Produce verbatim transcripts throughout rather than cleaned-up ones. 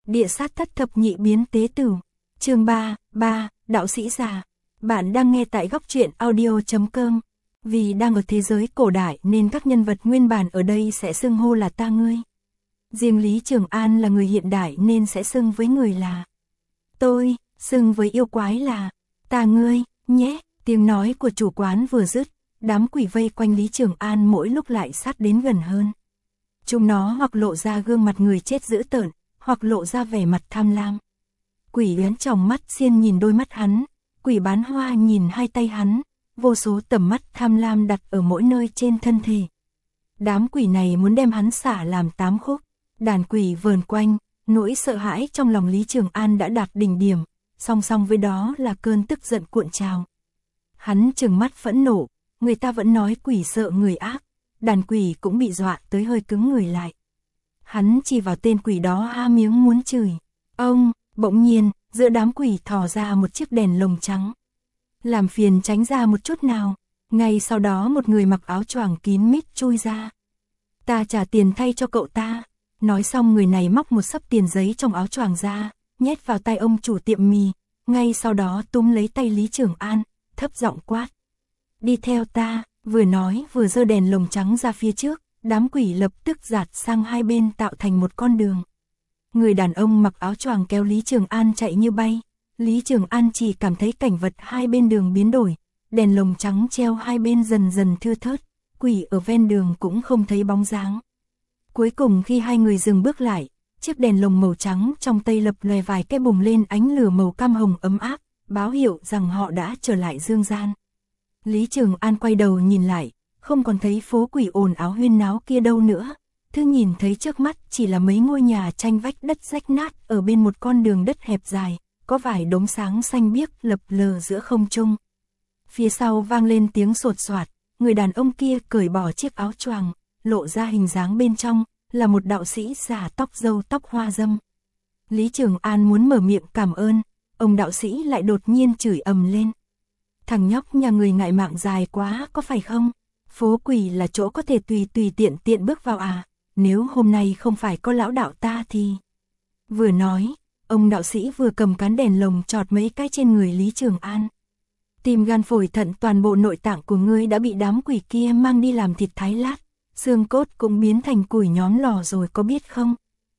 Địa sát thất thập nhị biến tế tử. Chương ba, ba, đạo sĩ già. Bạn đang nghe tại góc truyện audio chấm com. Vì đang ở thế giới cổ đại nên các nhân vật nguyên bản ở đây sẽ xưng hô là ta ngươi. Riêng Lý Trường An là người hiện đại nên sẽ xưng với người là tôi, xưng với yêu quái là ta ngươi, nhé. Tiếng nói của chủ quán vừa dứt, đám quỷ vây quanh Lý Trường An mỗi lúc lại sát đến gần hơn. Chúng nó hoặc lộ ra gương mặt người chết dữ tợn, hoặc lộ ra vẻ mặt tham lam. Quỷ uyến tròng mắt xiên nhìn đôi mắt hắn, quỷ bán hoa nhìn hai tay hắn, vô số tầm mắt tham lam đặt ở mỗi nơi trên thân thể. Đám quỷ này muốn đem hắn xả làm tám khúc. Đàn quỷ vờn quanh, nỗi sợ hãi trong lòng Lý Trường An đã đạt đỉnh điểm, song song với đó là cơn tức giận cuộn trào. Hắn trừng mắt phẫn nộ, người ta vẫn nói quỷ sợ người ác, đàn quỷ cũng bị dọa tới hơi cứng người lại. Hắn chỉ vào tên quỷ đó há miếng muốn chửi. Ông, bỗng nhiên, giữa đám quỷ thò ra một chiếc đèn lồng trắng. Làm phiền tránh ra một chút nào. Ngay sau đó một người mặc áo choàng kín mít chui ra. Ta trả tiền thay cho cậu ta. Nói xong người này móc một xấp tiền giấy trong áo choàng ra, nhét vào tay ông chủ tiệm mì, ngay sau đó túm lấy tay Lý Trường An, thấp giọng quát. Đi theo ta, vừa nói vừa giơ đèn lồng trắng ra phía trước, đám quỷ lập tức dạt sang hai bên tạo thành một con đường. Người đàn ông mặc áo choàng kéo Lý Trường An chạy như bay, Lý Trường An chỉ cảm thấy cảnh vật hai bên đường biến đổi, đèn lồng trắng treo hai bên dần dần thưa thớt, quỷ ở ven đường cũng không thấy bóng dáng. Cuối cùng khi hai người dừng bước lại, chiếc đèn lồng màu trắng trong tay lập lòe vài cái bùng lên ánh lửa màu cam hồng ấm áp, báo hiệu rằng họ đã trở lại dương gian. Lý Trường An quay đầu nhìn lại, không còn thấy phố quỷ ồn áo huyên náo kia đâu nữa. Thứ nhìn thấy trước mắt chỉ là mấy ngôi nhà tranh vách đất rách nát ở bên một con đường đất hẹp dài, có vài đốm sáng xanh biếc lập lờ giữa không trung. Phía sau vang lên tiếng sột soạt, người đàn ông kia cởi bỏ chiếc áo choàng, lộ ra hình dáng bên trong, là một đạo sĩ già tóc râu tóc hoa râm. Lý Trường An muốn mở miệng cảm ơn, ông đạo sĩ lại đột nhiên chửi ầm lên. Thằng nhóc nhà người ngại mạng dài quá có phải không? Phố quỷ là chỗ có thể tùy tùy tiện tiện bước vào à? Nếu hôm nay không phải có lão đạo ta thì... Vừa nói, ông đạo sĩ vừa cầm cán đèn lồng chọt mấy cái trên người Lý Trường An. Tim gan phổi thận toàn bộ nội tạng của ngươi đã bị đám quỷ kia mang đi làm thịt thái lát, xương cốt cũng biến thành củi nhóm lò rồi có biết không?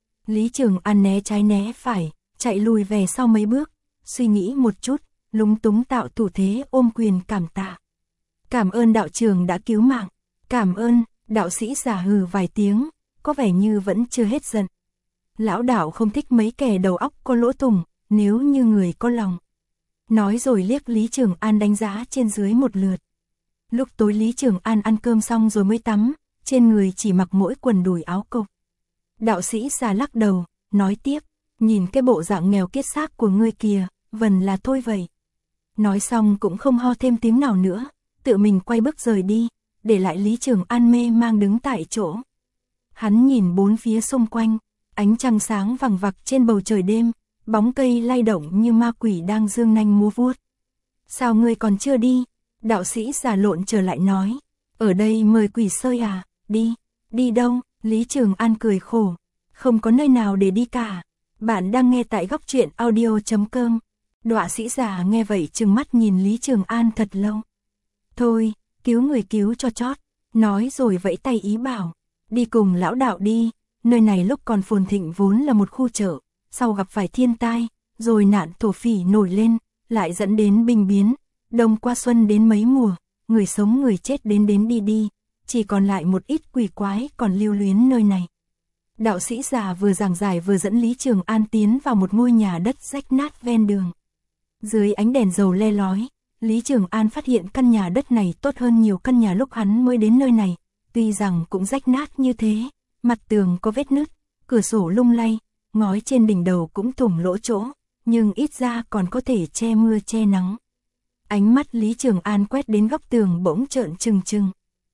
Lý Trường An né trái né phải, chạy lùi về sau mấy bước, suy nghĩ một chút, lúng túng tạo thủ thế ôm quyền cảm tạ. Cảm ơn đạo trưởng đã cứu mạng, cảm ơn, đạo sĩ giả hừ vài tiếng, có vẻ như vẫn chưa hết giận. Lão đạo không thích mấy kẻ đầu óc có lỗ thủng, nếu như người có lòng. Nói rồi liếc Lý Trường An đánh giá trên dưới một lượt. Lúc tối Lý Trường An ăn cơm xong rồi mới tắm, trên người chỉ mặc mỗi quần đùi áo cộc. Đạo sĩ già lắc đầu, nói tiếp, nhìn cái bộ dạng nghèo kiết xác của ngươi kìa, vần là thôi vậy. Nói xong cũng không ho thêm tiếng nào nữa, tự mình quay bước rời đi, để lại Lý Trường An mê mang đứng tại chỗ. Hắn nhìn bốn phía xung quanh, ánh trăng sáng vằng vặc trên bầu trời đêm, bóng cây lay động như ma quỷ đang dương nanh múa vuốt. Sao ngươi còn chưa đi? Đạo sĩ già lộn trở lại nói, ở đây mời quỷ sơi à, đi, đi đâu? Lý Trường An cười khổ, không có nơi nào để đi cả. Bạn đang nghe tại góc truyện audio chấm com. Đọa sĩ già nghe vậy trừng mắt nhìn Lý Trường An thật lâu. Thôi, cứu người cứu cho chót, nói rồi vẫy tay ý bảo, đi cùng lão đạo đi, nơi này lúc còn phồn thịnh vốn là một khu chợ, sau gặp phải thiên tai, rồi nạn thổ phỉ nổi lên, lại dẫn đến binh biến, đông qua xuân đến mấy mùa, người sống người chết đến đến đi đi, chỉ còn lại một ít quỷ quái còn lưu luyến nơi này. Đạo sĩ già vừa giảng giải vừa dẫn Lý Trường An tiến vào một ngôi nhà đất rách nát ven đường. Dưới ánh đèn dầu le lói, Lý Trường An phát hiện căn nhà đất này tốt hơn nhiều căn nhà lúc hắn mới đến nơi này, tuy rằng cũng rách nát như thế, mặt tường có vết nứt, cửa sổ lung lay, ngói trên đỉnh đầu cũng thủng lỗ chỗ, nhưng ít ra còn có thể che mưa che nắng. Ánh mắt Lý Trường An quét đến góc tường bỗng trợn trừng trừng.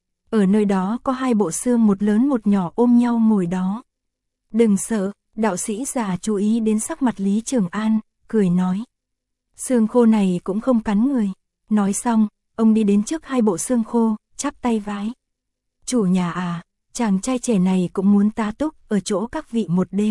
Ở nơi đó có hai bộ xương một lớn một nhỏ ôm nhau ngồi đó. Đừng sợ, đạo sĩ già chú ý đến sắc mặt Lý Trường An, cười nói. Xương khô này cũng không cắn người. Nói xong, ông đi đến trước hai bộ xương khô, chắp tay vái. Chủ nhà à, chàng trai trẻ này cũng muốn tá túc ở chỗ các vị một đêm,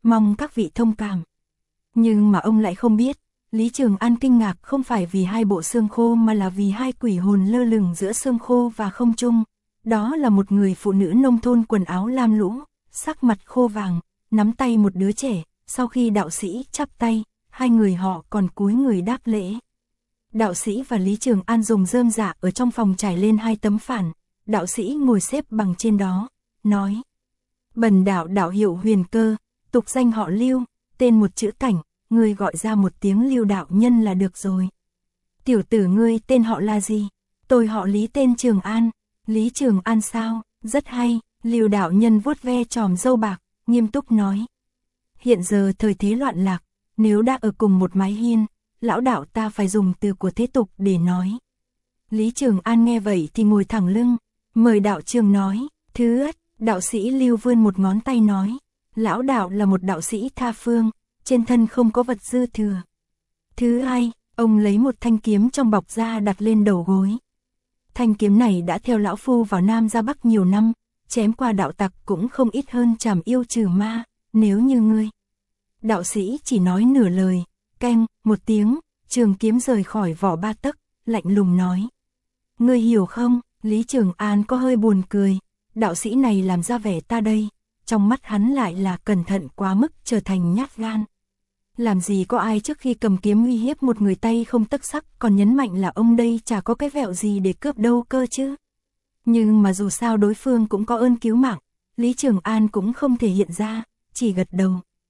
mong các vị thông cảm. Nhưng mà ông lại không biết, Lý Trường An kinh ngạc không phải vì hai bộ xương khô mà là vì hai quỷ hồn lơ lửng giữa xương khô và không trung. Đó là một người phụ nữ nông thôn quần áo lam lũ, sắc mặt khô vàng, nắm tay một đứa trẻ. Sau khi đạo sĩ chắp tay, hai người họ còn cúi người đáp lễ. Đạo sĩ và Lý Trường An dùng rơm rạ ở trong phòng trải lên hai tấm phản. Đạo sĩ ngồi xếp bằng trên đó, nói: Bần đạo đạo hiệu Huyền Cơ, tục danh họ Lưu, tên một chữ Cảnh, ngươi gọi ra một tiếng Lưu đạo nhân là được rồi. Tiểu tử ngươi tên họ là gì? Tôi họ Lý tên Trường An. Lý Trường An sao? Rất hay. Lưu đạo nhân vuốt ve chòm râu bạc, nghiêm túc nói: Hiện giờ thời thế loạn lạc, nếu đã ở cùng một mái hiên, lão đạo ta phải dùng từ của thế tục để nói. Lý Trường An nghe vậy thì ngồi thẳng lưng, mời đạo trường nói. Thứ ất, đạo sĩ Lưu vươn một ngón tay nói: Lão đạo là một đạo sĩ tha phương, trên thân không có vật dư thừa. Thứ hai, ông lấy một thanh kiếm trong bọc ra đặt lên đầu gối. Thanh kiếm này đã theo lão phu vào Nam ra Bắc nhiều năm, chém qua đạo tặc cũng không ít hơn trảm yêu trừ ma, nếu như ngươi. Đạo sĩ chỉ nói nửa lời, keng, một tiếng, trường kiếm rời khỏi vỏ ba tấc, lạnh lùng nói: Ngươi hiểu không? Lý Trường An có hơi buồn cười, đạo sĩ này làm ra vẻ ta đây, trong mắt hắn lại là cẩn thận quá mức, trở thành nhát gan. Làm gì có ai trước khi cầm kiếm uy hiếp một người tay không tấc sắc còn nhấn mạnh là ông đây chả có cái vẹo gì để cướp đâu cơ chứ. Nhưng mà dù sao đối phương cũng có ơn cứu mạng, Lý Trường An cũng không thể hiện ra, chỉ gật đầu.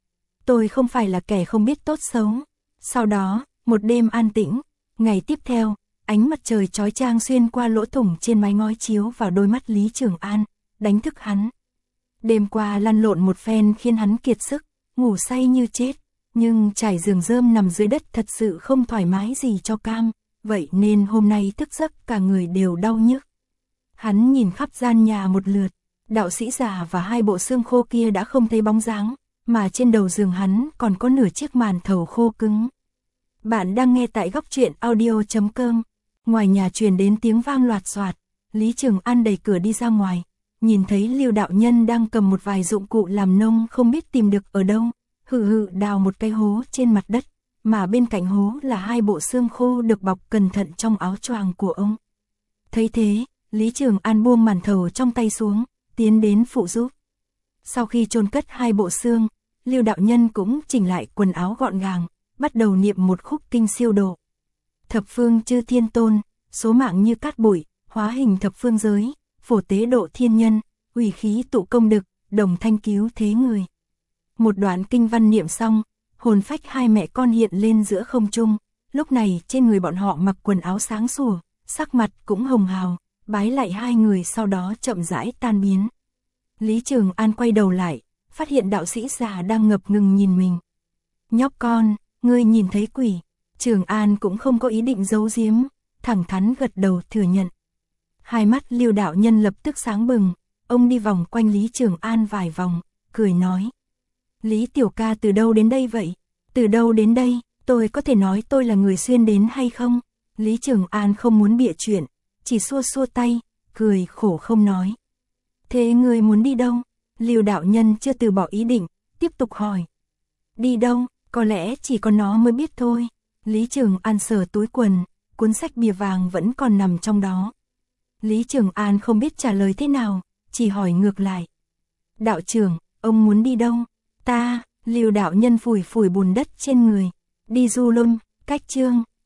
Tôi không phải là kẻ không biết tốt xấu. Sau đó, một đêm an tĩnh, ngày tiếp theo, ánh mặt trời chói chang xuyên qua lỗ thủng trên mái ngói chiếu vào đôi mắt Lý Trường An, đánh thức hắn. Đêm qua lăn lộn một phen khiến hắn kiệt sức, ngủ say như chết, nhưng trải giường rơm nằm dưới đất thật sự không thoải mái gì cho cam, vậy nên hôm nay thức giấc cả người đều đau nhức. Hắn nhìn khắp gian nhà một lượt, đạo sĩ già và hai bộ xương khô kia đã không thấy bóng dáng, mà trên đầu giường hắn còn có nửa chiếc màn thầu khô cứng. Bạn đang nghe tại góc truyện audio chấm com. Ngoài nhà truyền đến tiếng vang loạt xoạt, Lý Trường An đẩy cửa đi ra ngoài, nhìn thấy Lưu đạo nhân đang cầm một vài dụng cụ làm nông không biết tìm được ở đâu, hự hự đào một cái hố trên mặt đất, mà bên cạnh hố là hai bộ xương khô được bọc cẩn thận trong áo choàng của ông. Thấy thế, Lý Trường An buông màn thầu trong tay xuống, tiến đến phụ giúp. Sau khi chôn cất hai bộ xương, Lưu đạo nhân cũng chỉnh lại quần áo gọn gàng, bắt đầu niệm một khúc kinh siêu độ. Thập phương chư thiên tôn, số mạng như cát bụi, hóa hình thập phương giới, phổ tế độ thiên nhân, ủy khí tụ công đức, đồng thanh cứu thế người. Một đoạn kinh văn niệm xong, hồn phách hai mẹ con hiện lên giữa không trung, lúc này trên người bọn họ mặc quần áo sáng sủa, sắc mặt cũng hồng hào, bái lại hai người sau đó chậm rãi tan biến. Lý Trường An quay đầu lại, phát hiện đạo sĩ già đang ngập ngừng nhìn mình. Nhóc con, ngươi nhìn thấy quỷ. Trường An cũng không có ý định giấu giếm, thẳng thắn gật đầu thừa nhận. Hai mắt Lưu đạo nhân lập tức sáng bừng, ông đi vòng quanh Lý Trường An vài vòng, cười nói: Lý tiểu ca từ đâu đến đây vậy? Từ đâu đến đây, tôi có thể nói tôi là người xuyên đến hay không? Lý Trường An không muốn bịa chuyện, chỉ xua xua tay, cười khổ không nói. Thế ngươi muốn đi đâu? Lưu đạo nhân chưa từ bỏ ý định, tiếp tục hỏi. Đi đâu, có lẽ chỉ có nó mới biết thôi. Lý Trường An sờ túi quần, cuốn sách bìa vàng vẫn còn nằm trong đó. Lý Trường An không biết trả lời thế nào, chỉ hỏi ngược lại. Đạo trưởng, ông muốn đi đâu? Ta, Lưu đạo nhân phủi phủi bùn đất trên người. Đi du lum, cách chương.